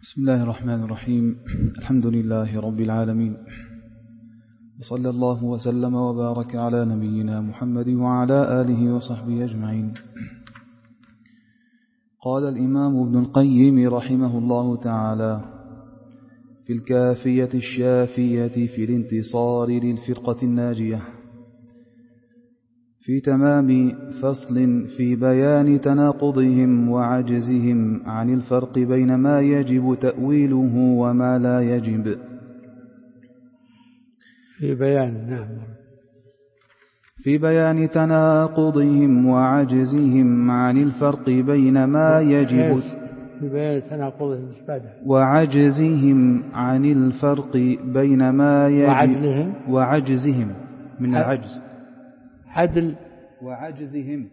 بسم الله الرحمن الرحيم. الحمد لله رب العالمين، وصلى الله وسلم وبارك على نبينا محمد وعلى آله وصحبه أجمعين. قال الإمام ابن القيم رحمه الله تعالى في الكافية الشافية في الانتصار للفرقة الناجية في تمام فصل في بيان تناقضهم وعجزهم عن الفرق بين ما يجب تأويله وما لا يجب. في بيان تناقضهم وعجزهم عن الفرق بين ما يجب في بيان تناقضهم وعجزهم عن الفرق بين ما يجب وعجزهم من العجز عدل وعجزهم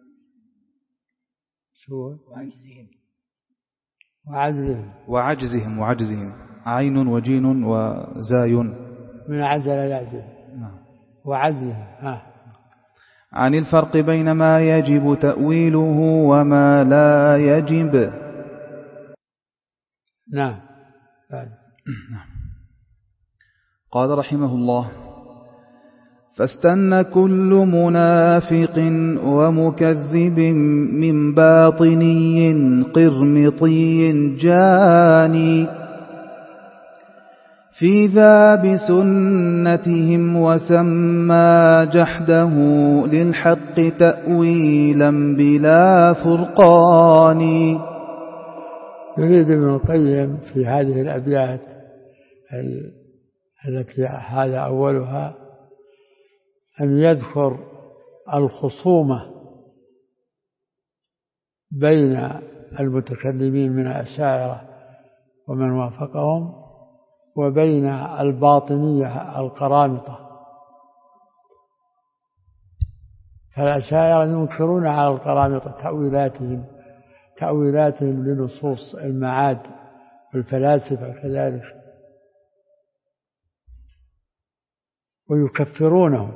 شو وعجزهم عين وجين وزاي من عزل يعزل. نعم. وعزلهم عن الفرق بين ما يجب تأويله وما لا يجب. نعم. قال رحمه الله: فاستن كل منافق ومكذب من باطني قرمطي جاني في ذا بسنتهم وسمى جحده للحق تأويلا بلا فرقان. يريد ابن القيم في هذه الأبيات التي هذا أولها أن يذكر الخصومة بين المتكلمين من الأشاعرة ومن وافقهم وبين الباطنية القرامطة. فالأشاعرة ينكرون على القرامطة تأويلاتهم لنصوص المعاد، والفلاسفة كذلك، ويكفرونهم.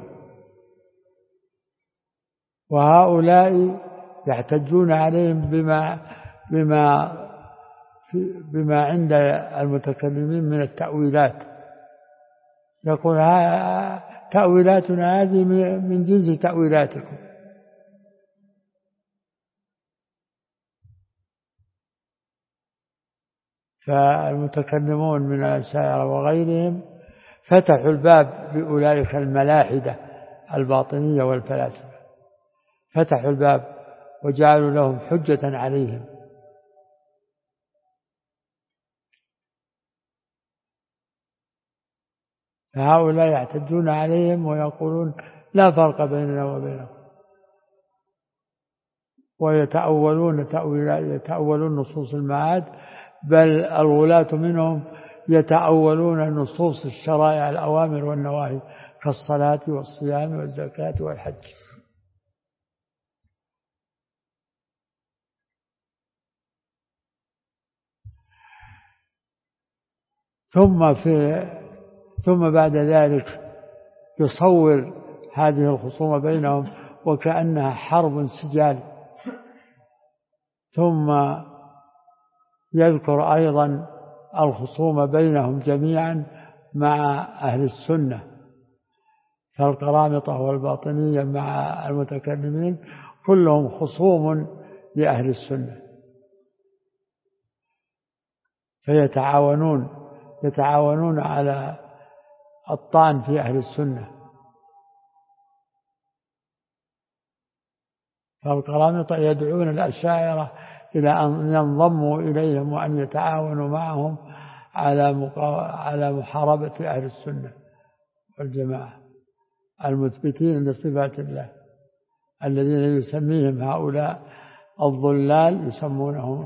وهؤلاء يحتجون عليهم بما عند المتكلمين من التأويلات. يقول تأويلاتنا هذه من جنس تأويلاتكم. فالمتكلمون من الأشاعرة وغيرهم فتحوا الباب بأولئك الملاحدة الباطنية والفلاسفة، فتحوا الباب وجعلوا لهم حجة عليهم. فهؤلاء يعتدون عليهم ويقولون لا فرق بيننا وبينهم، ويتأولون نصوص المعاد، بل الغلاة منهم يتأولون نصوص الشرائع الأوامر والنواهي كالصلاة والصيام والزكاة والحج. ثم بعد ذلك يصور هذه الخصومة بينهم وكأنها حرب سجال، ثم يذكر أيضا الخصومة بينهم جميعا مع أهل السنة. فالقرامطة والباطنية مع المتكلمين كلهم خصوم لأهل السنة، يتعاونون على الطعن في أهل السنة. فالقرامطة يدعون الأشاعرة إلى أن ينضموا إليهم وأن يتعاونوا معهم على محاربة أهل السنة والجماعة المثبتين لصفات الله، الذين يسميهم هؤلاء الضلال يسمونهم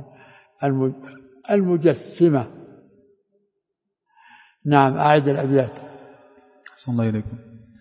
المجسمة. نعم. أعد الأبيات. صلى الله عليكم.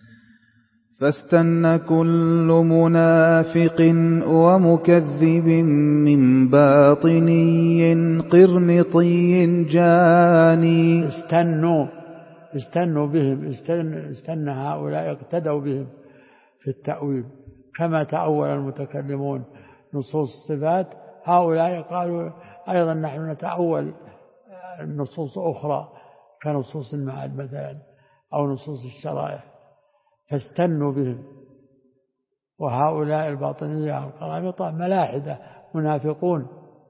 فاستن كل منافق ومكذب من باطني قرمطي جاني. استنوا بهم، استنى هؤلاء اقتدوا بهم في التأويل، كما تأول المتكلمون نصوص الصفات، هؤلاء قالوا أيضا نحن نتأول نصوص أخرى كنصوص المعاد مثلا أو نصوص الشرائع فاستنوا بهم. وهؤلاء الباطنية القرامطة ملاحدة منافقون.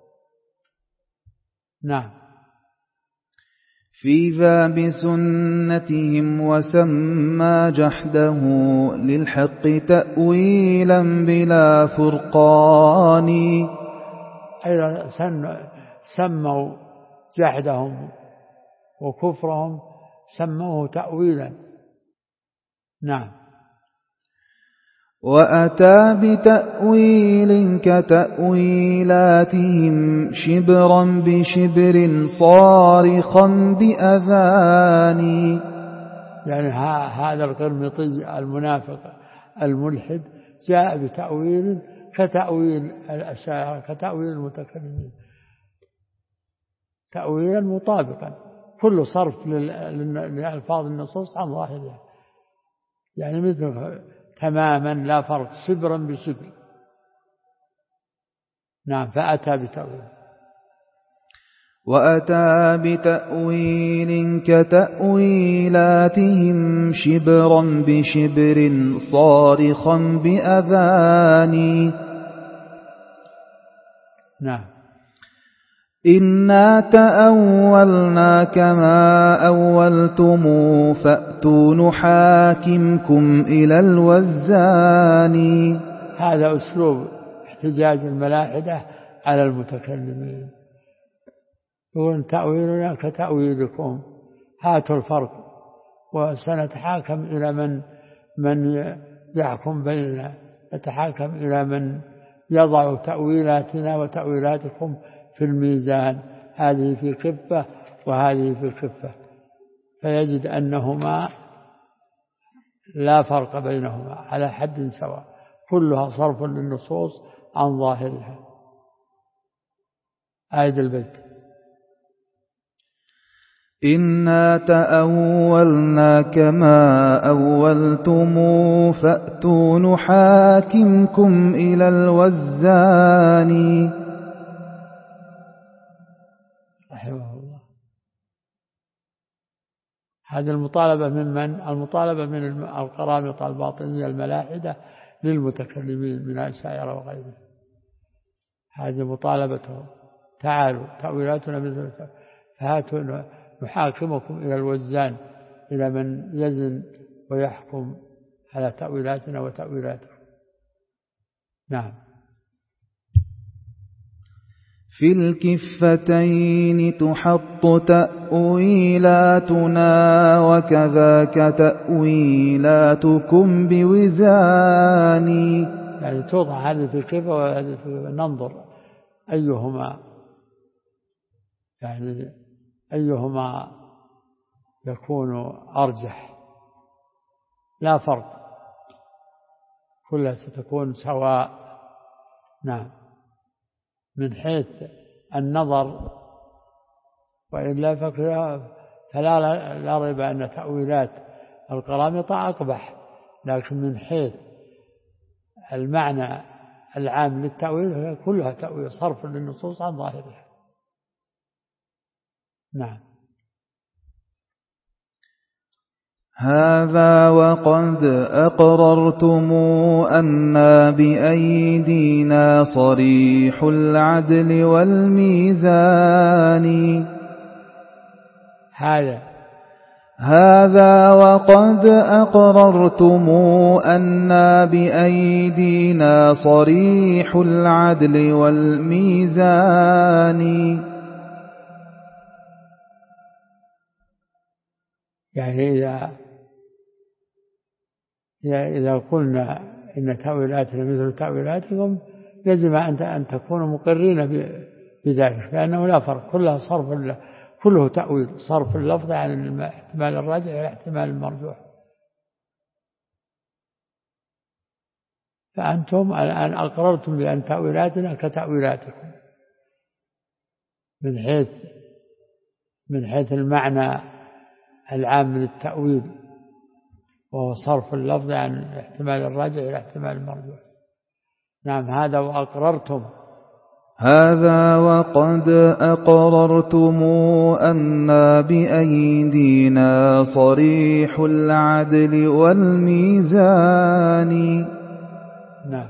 نعم. في ذا بسنتهم وسمى جحده للحق تأويلا بلا فرقان. أيضا سموا جحدهم وكفرهم سموه تأويلا. نعم. وأتى بتأويل كتأويلاتهم شبرا بشبر صارخا بأذان. يعني هذا القرمطي المنافق الملحد جاء بتأويل كتأويل الأشاعرة كتأويل المتكلمين، تأويلا مطابقا كل صرف لألفاظ النصوص عن ظاهرها، يعني مثل تماما لا فرق، شبرا بشبر. نعم. فأتى بتأويل. وأتى بتأويل كتأويلاتهم شبرا بشبر صارخا بأذان. نعم. إنا تأولنا كما أولتم فأتوا نحاكمكم إلى الوزان. هذا أسلوب احتجاج الملاحدة على المتكلمين، يقولون تأويلنا كتأويلكم، هاتوا الفرق وسنتحاكم إلى من يحكم بيننا، نتحاكم إلى من يضع تأويلاتنا وتأويلاتكم في الميزان، هذه في كفة وهذه في كفة، فيجد أنهما لا فرق بينهما على حد سواء، كلها صرف للنصوص عن ظاهرها. آية البيت. إنا تأولنا كما أولتم فأتوا نحاكمكم إلى الوزان. رحمه الله. هذه المطالبة من المطالبة من القرامطة الباطنية الملاحدة للمتكلمين من الأشاعرة وغيرهم، هذه مطالبتهم، تعالوا تأويلاتنا مثل فهاتوا نحاكمكم إلى الوزان، إلى من يزن ويحكم على تأويلاتنا وتأويلاتكم. نعم. في الكفتين تحط تأويلاتنا وكذاك تأويلاتكم بوزان. يعني توضع هذه في الكفة وهذه في، ننظر أيهما يعني أيهما يكون أرجح، لا فرق، كلها ستكون سواء. نعم. من حيث النظر، وإلا فلا ريب أن تأويلات القرامطة أقبح، لكن من حيث المعنى العام للتأويل هي كلها تأويل صرف للنصوص عن ظاهرها. نعم. هذا وقد أقررتم أن بأيدينا صريح العدل والميزان. هذا وقد أقررتم أن بأيدينا صريح العدل والميزان. يعني إذا قلنا إن تأويلاتنا مثل تأويلاتكم يجب أن تكونوا مقرين بذلك، لأنه لا فرق، كلها صرف، كله تأويل، صرف اللفظ عن الاحتمال الراجح إلى الاحتمال المرجوح. فأنتم الآن أقررتم بأن تأويلاتنا كتأويلاتكم من حيث المعنى العام للتأويل، وهو صرف اللفظ عن الاحتمال الراجح إلى الاحتمال المرجوح. نعم. هذا وأقررتم هذا وقد أقررتم أن بأيدينا صريح العدل والميزان. نعم.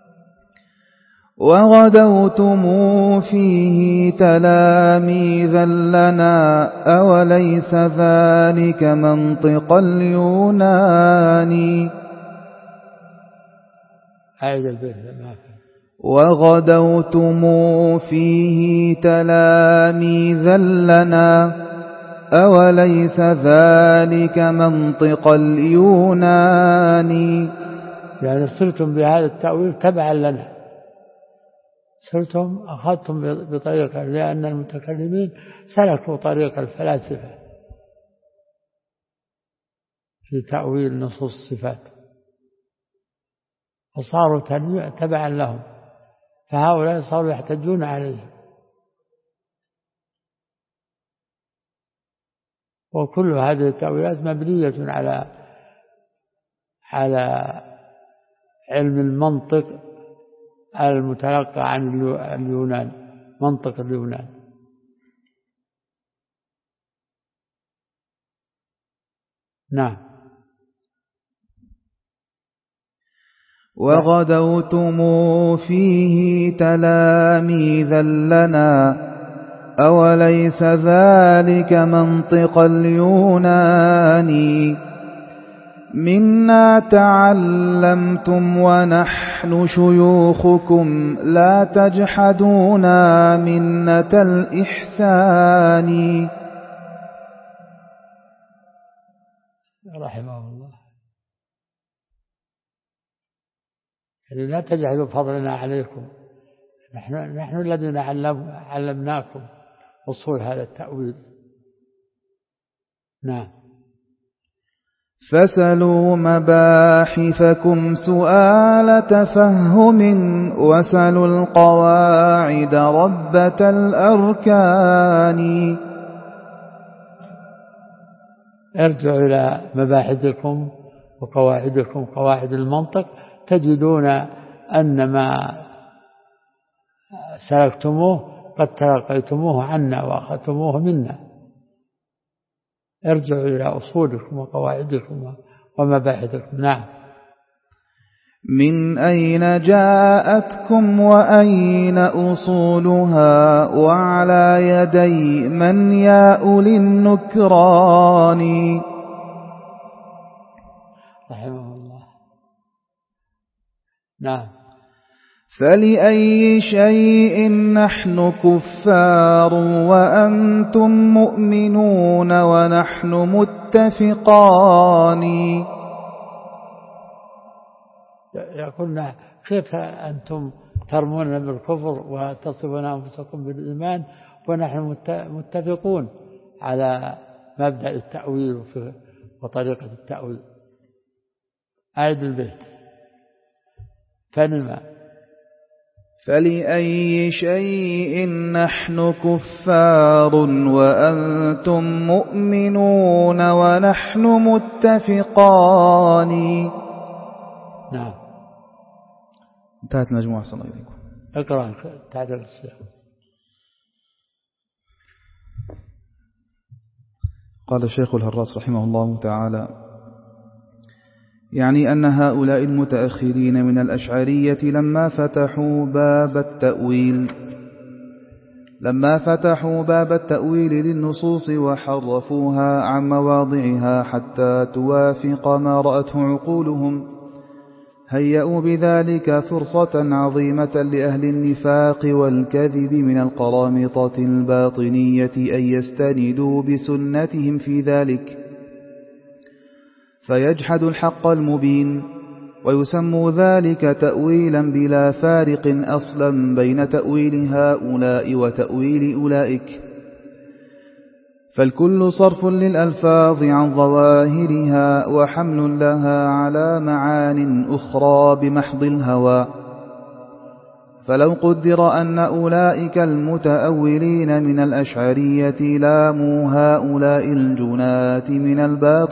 وغدوتم فيه تلاميذا لنا أوليس ذلك منطق اليونان. وغدوتم فيه تلاميذا لنا أوليس ذلك منطق اليونان. يعني صرتم بهذا التأويل تبعا لنا، صرتم أخذتم بطريقة، لأن المتكلمين سلكوا طريق الفلاسفة في تأويل نصوص الصفات وصاروا تبعا لهم، فهؤلاء صاروا يحتجون عليهم. وكل هذه التأويلات مبنية على علم المنطق المتلقى عن اليونان، منطق اليونان. نعم. وغدوتم فيه تلاميذا لنا أوليس ذلك منطق اليونان. منا تعلمتم ونحن شيوخكم لا تجحدونا منة الإحسان. رحمه الله. يعني لا تجعلوا فضلنا عليكم، نحن الذين علمناكم أصول هذا التأويل. نعم. فسلوا مباحثكم سؤال تفهم وسلوا القواعد ربة الأركان. ارجعوا إلى مباحثكم وقواعدكم، قواعد المنطق، تجدون أن ما سلكتموه قد تلقيتموه عنا وأخذتموه منا. ارجعوا إلى أصولكم وقواعدكم ومباحثكم. نعم. من أين جاءتكم وأين أصولها وعلى يدي من يا أولي النكران. رحمه الله. نعم. فلأي شيء نحن كفار وأنتم مؤمنون ونحن متفقان. يقولنا كيف أنتم ترمون بالكفر وتصفون أنفسكم بالإيمان ونحن متفقون على مبدأ التأويل وطريقة التأويل. أعد البيت. فلأي شيء نحن كفار وأنتم مؤمنون ونحن متفقان. نعم. انتهت المجموعة. صلى الله عليه وسلم. اقرأ تعدل السياق. قال الشيخ الهراس رحمه الله تعالى: يعني أن هؤلاء المتأخرين من الأشعرية لما فتحوا باب التأويل للنصوص وحرفوها عن مواضعها حتى توافق ما رأته عقولهم، هيئوا بذلك فرصة عظيمة لأهل النفاق والكذب من القرامطة الباطنية أن يستندوا بسنتهم في ذلك، فيجحد الحق المبين، ويسموا ذلك تأويلا بلا فارق أصلا بين تأويل هؤلاء وتأويل أولئك، فالكل صرف للألفاظ عن ظواهرها وحمل لها على معان أخرى بمحض الهوى. فلو قدر أن أولئك المتأولين من الأشعرية لاموا هؤلاء الجنات من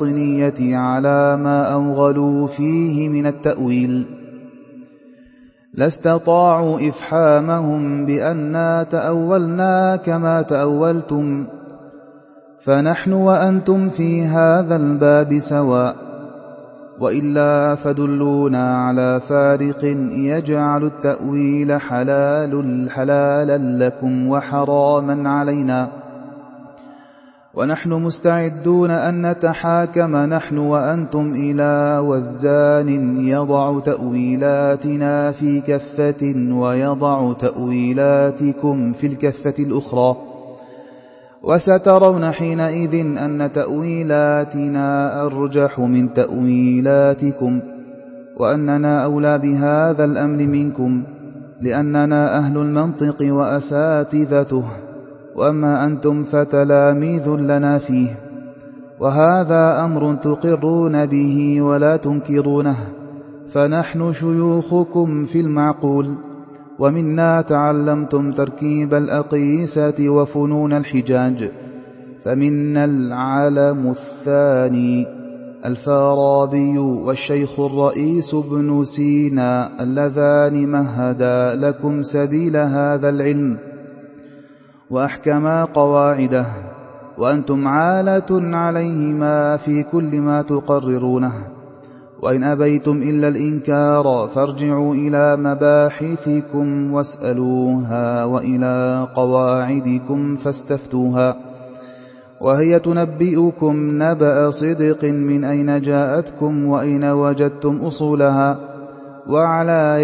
الباطنية على ما أوغلوا فيه من التأويل، لاستطاعوا إفحامهم بأننا تأولنا كما تأولتم، فنحن وأنتم في هذا الباب سواء، وإلا فدلونا على فارق يجعل التأويل حلالا لكم وحراما علينا، ونحن مستعدون أن نتحاكم نحن وأنتم إلى وزان يضع تأويلاتنا في كفة ويضع تأويلاتكم في الكفة الأخرى، وسترون حينئذ أن تأويلاتنا أرجح من تأويلاتكم، وأننا أولى بهذا الأمر منكم، لأننا أهل المنطق وأساتذته، وأما أنتم فتلاميذ لنا فيه، وهذا أمر تقرون به ولا تنكرونه، فنحن شيوخكم في المعقول، ومنا تعلمتم تركيب الأقيسة وفنون الحجاج، فمنا العالم الثاني الفارابي والشيخ الرئيس ابن سينا، اللذان مهدا لكم سبيل هذا العلم وأحكما قواعده، وأنتم عالة عليهما في كل ما تقررونه، وإن أبيتم إلا الإنكار فارجعوا إلى مباحثكم واسألوها، وإلى قواعدكم فاستفتوها، وهي تنبئكم نبأ صدق من أين جاءتكم وأين وجدتم أصولها، وعلى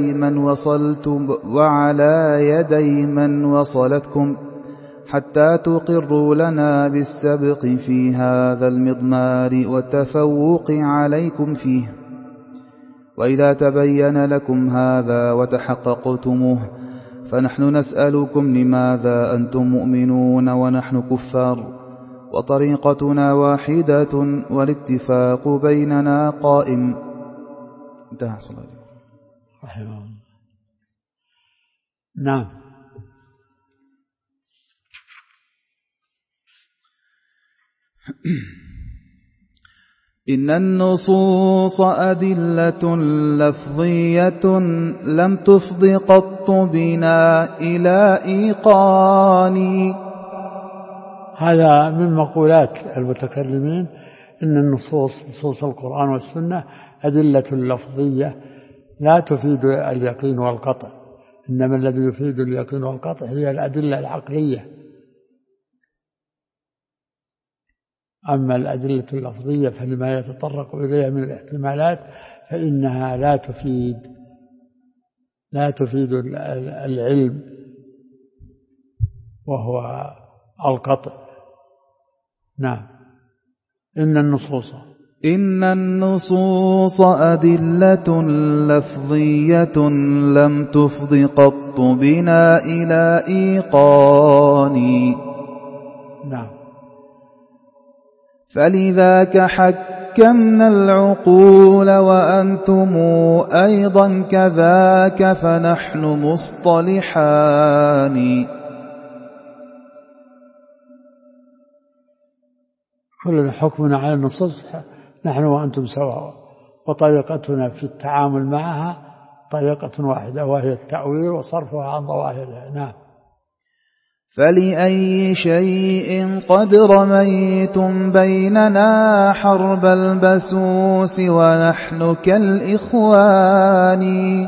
يدي من وصلتكم، حتى تقروا لنا بالسبق في هذا المضمار والتفوق عليكم فيه. وإذا تبين لكم هذا وتحققتموه فنحن نسألكم لماذا أنتم مؤمنون ونحن كفار، وطريقتنا واحدة والاتفاق بيننا قائم. انتهى صلاة رحمه الله. نعم. إن النصوص أدلة لفظية لم تفض قط بنا إلى إيقان. هذا من مقولات المتكلمين، إن النصوص نصوص القرآن والسنة أدلة لفظية لا تفيد اليقين والقطع، إنما الذي يفيد اليقين والقطع هي الأدلة العقلية، أما الأدلة اللفظية فلما يتطرق إليها من الاحتمالات فإنها لا تفيد العلم وهو القطع. نعم. إن النصوص أدلة لفظية لم تفض قط بنا إلى إيقان. نعم. فلذاك حكمنا العقول وأنتم أيضا كذاك فنحن مصطلحان. كل حكمنا على النصوص نحن وأنتم سواء، وطريقتنا في التعامل معها طريقة واحدة، وهي التأويل وصرفها عن ظواهرها. نعم. فلأي شيء قد رميتم بيننا حرب البسوس ونحن كالإخوان.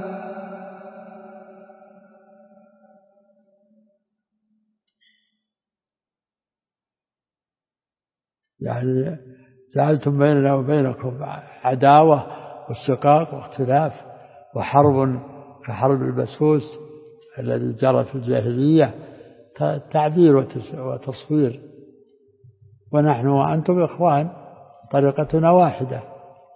يعني جعلتم بيننا وبينكم عداوة واشتقاق واختلاف وحرب كحرب البسوس الذي جرى في الجاهلية، تعبير وتصوير. ونحن وأنتم إخوان، طريقتنا واحدة.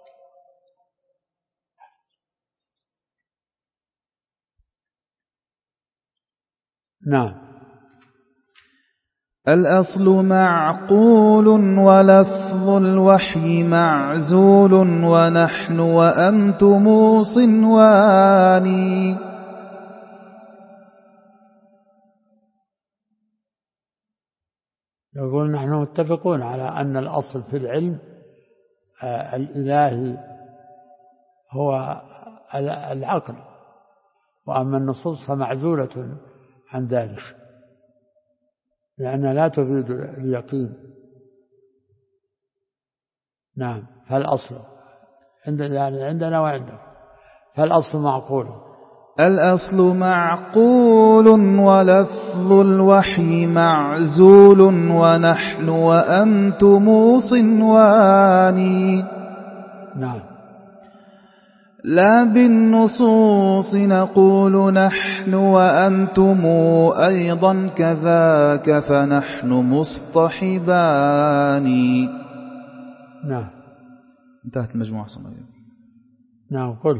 نعم. الأصل معقول ولفظ الوحي معزول، ونحن وأنتم صنوان. يقول نحن متفقون على أن الأصل في العلم الإلهي هو العقل، وأما النصوص فمعزولة عن ذلك لأنها لا تفيد اليقين. نعم. فالأصل عندنا وعندك، فالأصل معقول. الأصل معقول ولفظ الوحي معزول، ونحن وأنتم صنوان. نعم. لا بالنصوص نقول نحن وأنتم أيضا كذاك، فنحن مصطحبان. نعم. انتهت المجموعة صنعية. نعم. قل.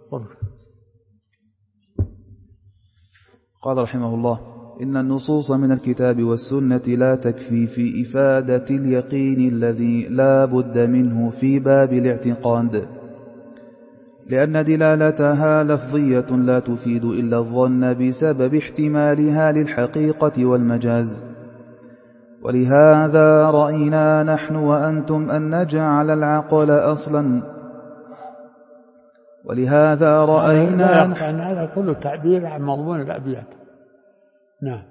قال رحمه الله: إن النصوص من الكتاب والسنة لا تكفي في إفادة اليقين الذي لا بد منه في باب الاعتقاد، لأن دلالتها لفظية لا تفيد إلا الظن بسبب احتمالها للحقيقة والمجاز. ولهذا رأينا نحن وأنتم أن نجعل العقل أصلا. ولهذا رأينا أن هذا كله تعبير عن مضمون الأبيات. نعم.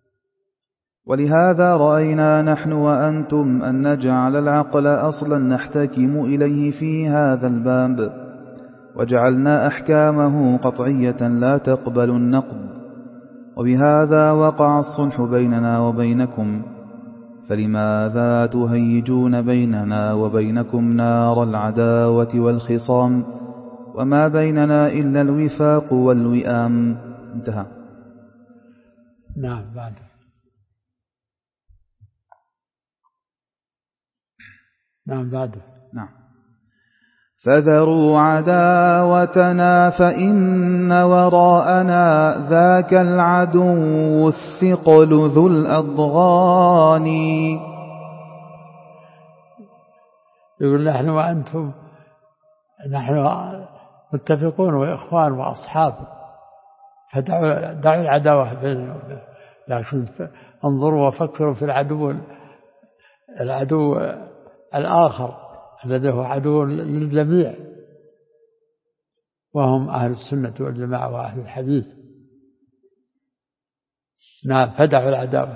ولهذا رأينا نحن وأنتم أن نجعل العقل أصلا نحتكم إليه في هذا الباب، وجعلنا أحكامه قطعية لا تقبل النقد. وبهذا وقع الصلح بيننا وبينكم، فلماذا تهيجون بيننا وبينكم نار العداوة والخصام، وما بيننا إلا الوفاق والوئام. انتهى. نعم. بعد. نعم. فذروا عداوتنا فإن وراءنا ذاك العدو الثقل ذو الأضغان. يقول نحن وأنتم نحن متفقون وإخوان وأصحاب، فدعوا العداوة بيننا، لكن انظروا وفكروا في العدو الآخر الذي هو عدو للجميع، وهم أهل السنة والجماعة وأهل الحديث. نعم. فدعوا العداوة.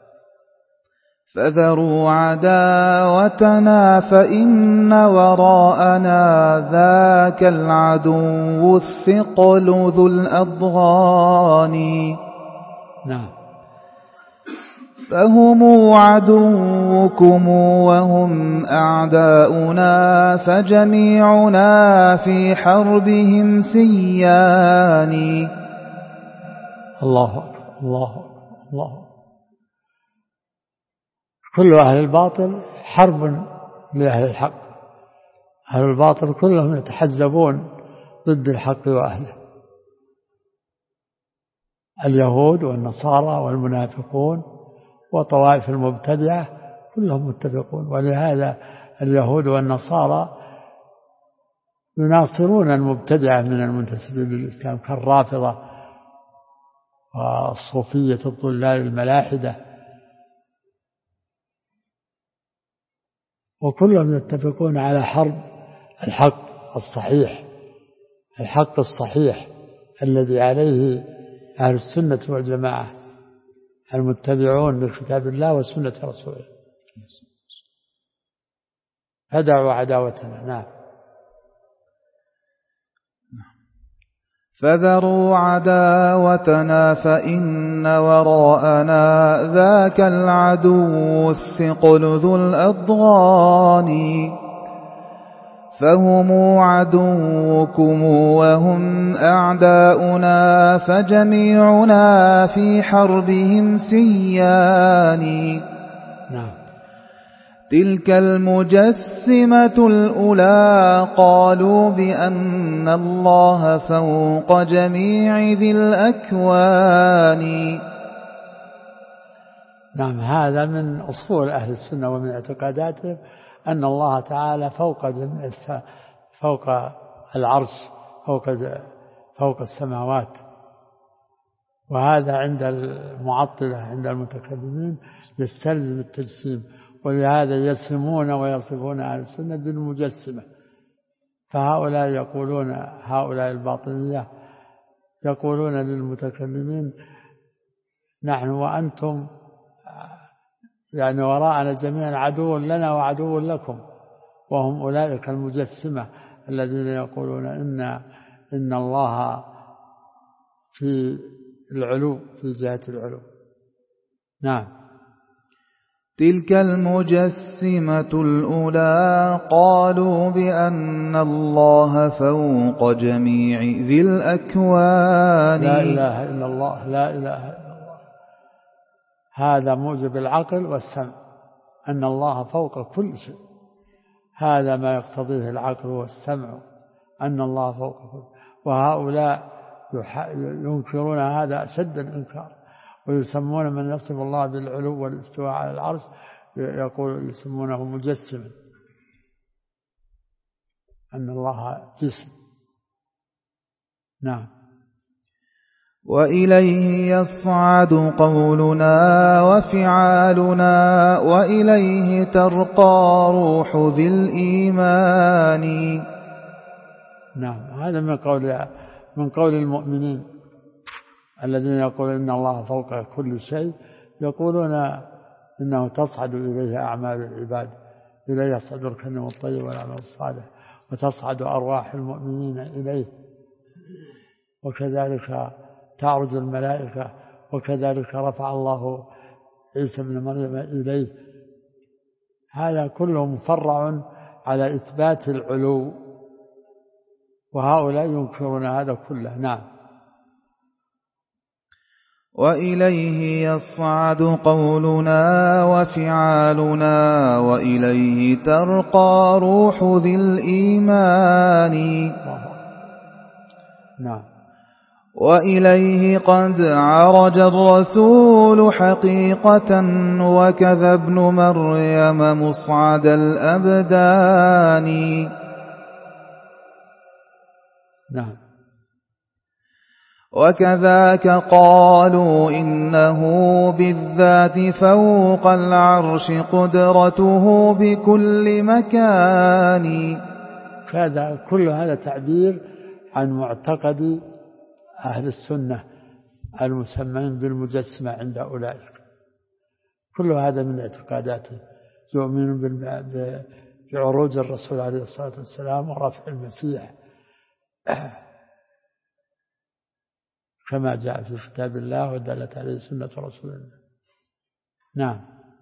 فذروا عداوتنا فإن وراءنا ذاك العدو الثقل ذو الأضغان. نعم. فهم عدوكم وهم أعداؤنا، فجميعنا في حربهم سيان. الله أكبر. الله. كل أهل الباطل حرب لأهل الحق. أهل الباطل كلهم يتحزبون ضد الحق وأهله، اليهود والنصارى والمنافقون وطوائف المبتدعة كلهم متفقون. ولهذا اليهود والنصارى يناصرون المبتدعة من المنتسبين للإسلام كالرافضة والصوفية الضلال الملاحدة، وكلهم يتفقون على حرب الحق الصحيح الذي عليه أهل السنة والجماعة المتبعون لكتاب الله وسنة رسوله. فدعوا عداوتنا. نعم. فذروا عداوتنا فإن وراءنا ذاك العدو الثقل ذو الأضغان. فهم عدوكم وهم أعداؤنا، فجميعنا في حربهم سيان. نعم. تلك المجسمة الأولى قالوا بأن الله فوق جميع ذي الأكوان. نعم. هذا من أصول أهل السنة ومن اعتقاداتهم أن الله تعالى فوق العرش، فوق السماوات. وهذا عند المعطلة عند المتكلمين يستلزم التجسيم، ولهذا يسمون ويصفون أهل السنة بالمجسمة. فهؤلاء يقولون، هؤلاء الباطنية يقولون للمتكلمين نحن وأنتم يعني وراءنا جميعا عدو لنا وعدو لكم، وهم أولئك المجسمة الذين يقولون إن الله في العلو، في جهة العلو. نعم. تلك المجسمة الأولى قالوا بأن الله فوق جميع ذي الأكوان. لا إله إلا الله، لا إله إلا الله، هذا موجب العقل والسمع، أن الله فوق كل شيء، هذا ما يقتضيه العقل والسمع، أن الله فوق كل. وهؤلاء ينكرون هذا أشد الإنكار، ويسمون من يصف الله بالعلو والاستواء على العرش يسمونه مجسما، أن الله جسم. نعم. وإليه يصعد قولنا وفعالنا وإليه ترقى روح ذي الإيمان. نعم، هذا من قول المؤمنين الذين يقولون إن الله فوق كل شيء، يقولون إنه تصعد إليه أعمال العباد، إليه يصعد الكلم الطيب والعمل الصالح، وتصعد أرواح المؤمنين إليه، وكذلك تعرج الملائكة، وكذلك رفع الله عيسى بن مريم إليه. هذا كله مفرع على إثبات العلو، وهؤلاء ينكرون هذا كله. نعم. وإليه يصعد قولنا وفعالنا وإليه ترقى روح ذي الإيمان. نعم. وإليه قد عرج الرسول حقيقة وكذا ابن مريم مصعد الأبدان. نعم. وكذاك قالوا إنه بالذات فوق العرش قدرته بكل مكان. كل هذا تعبير عن معتقد أهل السنة المسمين بالمجسمة عند أولئك، كل هذا من اعتقاداته، يؤمنون بعروج الرسول عليه الصلاة والسلام ورفع المسيح كما جاء في كتاب الله ودلت عليه سنة رسول الله. نعم.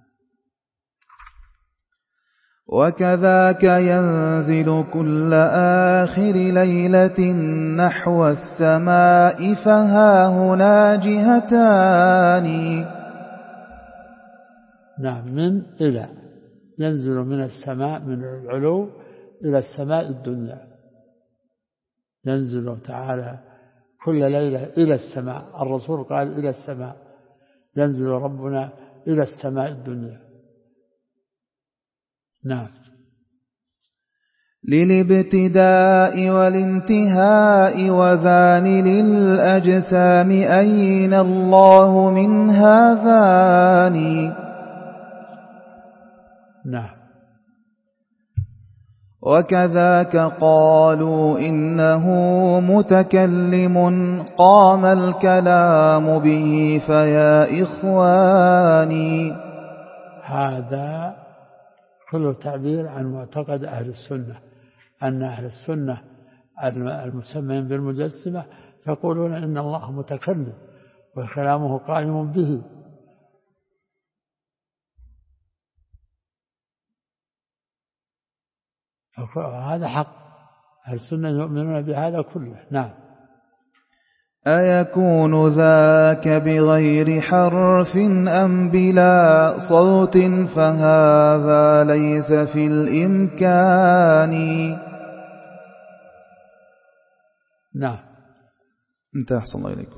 وكذاك ينزل كل آخر ليلة نحو السماء فها هنا جهتان. نعم. من إلى، ينزل من السماء، من العلو إلى السماء الدنيا، ينزل تعالى كل ليلة إلى السماء. الرسول قال إلى السماء، ينزل ربنا إلى السماء الدنيا. نعم. للابتداء والانتهاء وذان للأجسام أين الله من هذان. نعم. وكذاك قالوا إنه متكلم قام الكلام به فيا إخواني. هذا كله تعبير عن معتقد أهل السنة، أن أهل السنة المسمين بالمجسمة يقولون إن الله متكلم وكلامه قائم به. هذا حق، أهل السنة يؤمنون بهذا كله. نعم. أيكون ذاك بغير حرف أم بلا صوت فهذا ليس في الإمكان. نعم. انتهى. أحسن الله إليكم.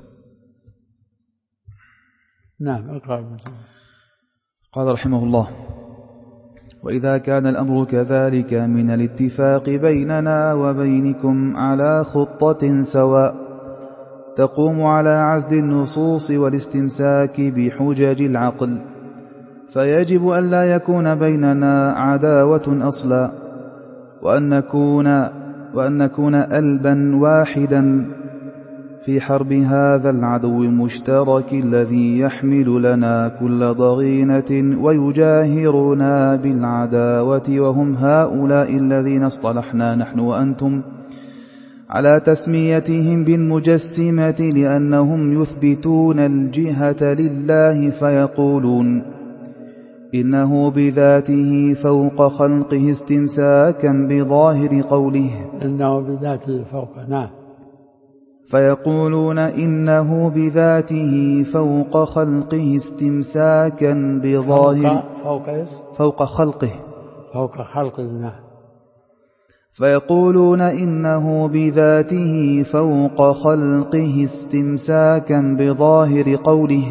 نعم. قال رحمه الله: وإذا كان الأمر كذلك من الاتفاق بيننا وبينكم على خطة سواء تقوم على عزل النصوص والاستمساك بحجج العقل، فيجب أن لا يكون بيننا عداوة أصلا، وأن نكون ألبا واحدا في حرب هذا العدو المشترك الذي يحمل لنا كل ضغينة ويجاهرنا بالعداوة، وهم هؤلاء الذين اصطلحنا نحن وأنتم على تسميتهم بالمجسمة، لأنهم يثبتون الجهة لله فيقولون إنه بذاته فوق خلقه استمساكا بظاهر قوله، إنه بذاته فوق. نعم. فيقولون إنه بذاته فوق خلقه استمساكا بظاهر فوق خلقه. نعم. فيقولون إنه بذاته فوق خلقه استمساكا بظاهر قوله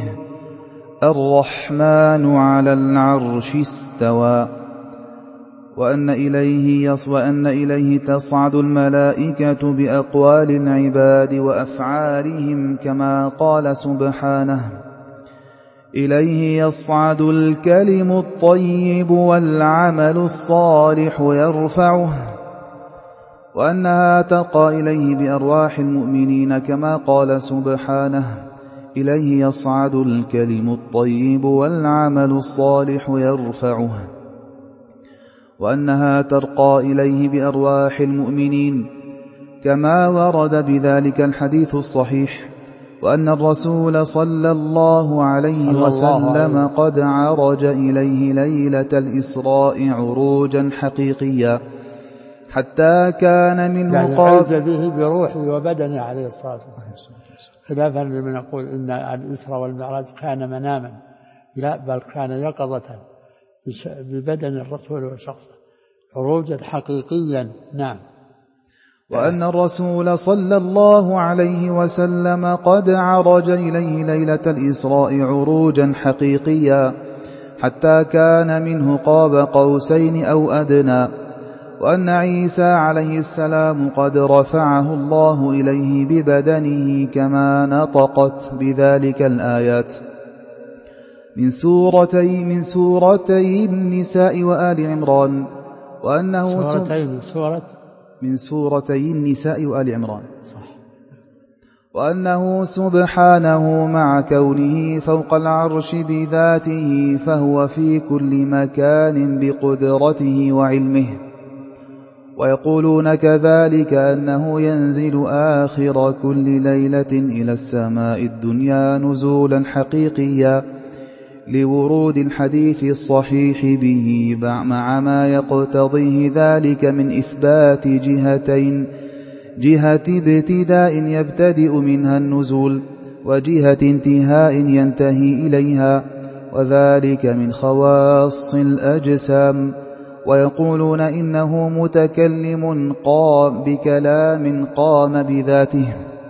الرحمن على العرش استوى، وأن إليه تصعد الملائكة بأقوال العباد وأفعالهم، كما قال سبحانه إليه يصعد الكلم الطيب والعمل الصالح يرفعه، وأنها ترقى إليه بأرواح المؤمنين، كما قال سبحانه إليه يصعد الكلم الطيب والعمل الصالح يرفعه، وأنها ترقى إليه بأرواح المؤمنين، كما ورد بذلك الحديث الصحيح، وأن الرسول صلى الله عليه وسلم قد عرج إليه ليلة الإسراء عروجا حقيقيا حتى كان منه عرج به بروحه وبدنه عليه الصلاة والسلام، خلافا لمن يقول إن الإسراء والمعراج كان مناما، لا، بل كان يقظة ببدن الرسول وشخصه عروجا حقيقيا. نعم. وأن الرسول صلى الله عليه وسلم قد عرج إليه ليلة الإسراء عروجا حقيقيا حتى كان منه قاب قوسين أو أدنى، وأن عيسى عليه السلام قد رفعه الله إليه ببدنه، كما نطقت بذلك الآيات من سورتي النساء وآل عمران، وأنه من سورتي النساء وآل عمران، وأنه سبحانه مع كونه فوق العرش بذاته فهو في كل مكان بقدرته وعلمه. ويقولون كذلك أنه ينزل آخر كل ليلة إلى السماء الدنيا نزولا حقيقيا لورود الحديث الصحيح به، مع ما يقتضيه ذلك من إثبات جهتين: جهة ابتداء يبتدئ منها النزول، وجهة انتهاء ينتهي إليها، وذلك من خواص الأجسام. ويقولون إنه متكلم بكلام قام بذاته،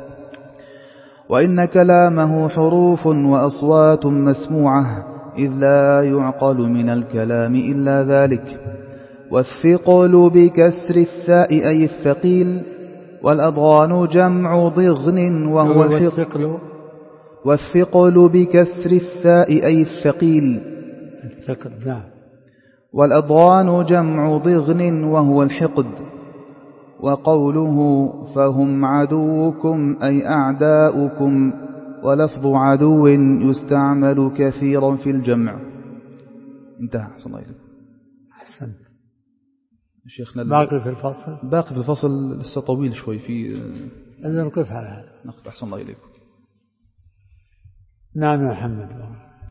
وإن كلامه حروف وأصوات مسموعة، إذ لا يعقل من الكلام إلا ذلك. والثقل بكسر الثاء أي الثقيل، والأضغان جمع ضغن وهو الثقل. والثقل بكسر الثاء أي الثقيل، نعم. والأضغان جمع ضغن وهو الحقد. وقوله فهم عدوكم أي أعداؤكم، ولفظ عدو يستعمل كثيرا في الجمع. انتهى. أحسن الله إليك. أحسنت. شيخنا باقي في الفصل لسه طويل شوي، في نقف على هذا. أحسن الله إليكم. نعم يا محمد.